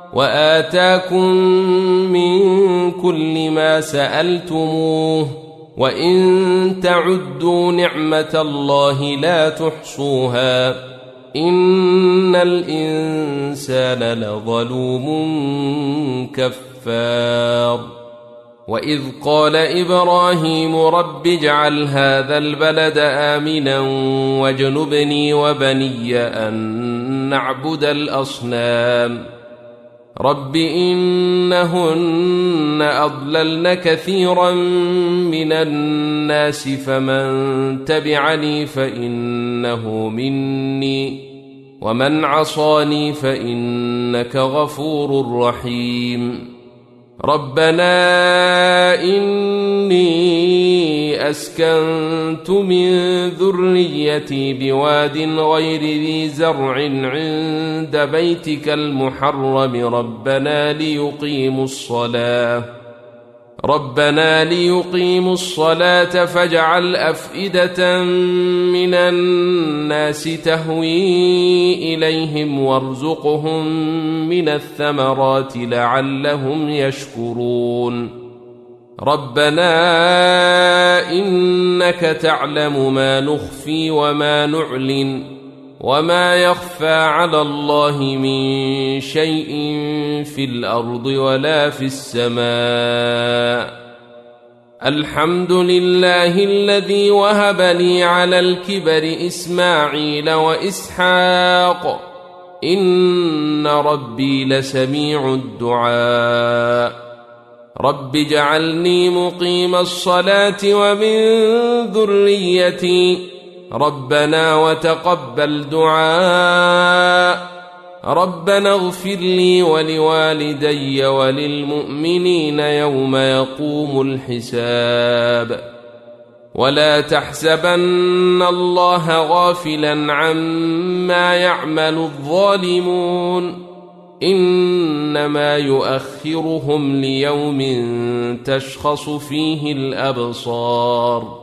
وآتاكم من كل ما سألتموه وإن تعدوا نعمة الله لا تحصوها إن الإنسان لظلوم كفار. وإذ قال إبراهيم رب اجعل هذا البلد آمنا واجنبني وبني أن نعبد الأصنام رب إنهن أضللن كثيرا من الناس فمن تبعني فإنه مني ومن عصاني فإنك غفور رحيم. ربنا إني أسكنت من ذريتي بواد غير ذي زرع عند بيتك المحرم ربنا ليقيموا الصلاة فاجعل أفئدة من الناس تهوي إليهم وارزقهم من الثمرات لعلهم يشكرون. ربنا إنك تعلم ما نخفي وما نعلن وما يخفى على الله من شيء في الأرض ولا في السماء. الحمد لله الذي وهب لي على الكبر إسماعيل وإسحاق إن ربي لسميع الدعاء. رب اجعلني مقيم الصلاة ومن ذريتي ربنا وتقبل دعاء. ربنا اغفر لي ولوالدي وللمؤمنين يوم يقوم الحساب. ولا تحسبن الله غافلا عما يعمل الظالمون إنما يؤخرهم ليوم تشخص فيه الأبصار.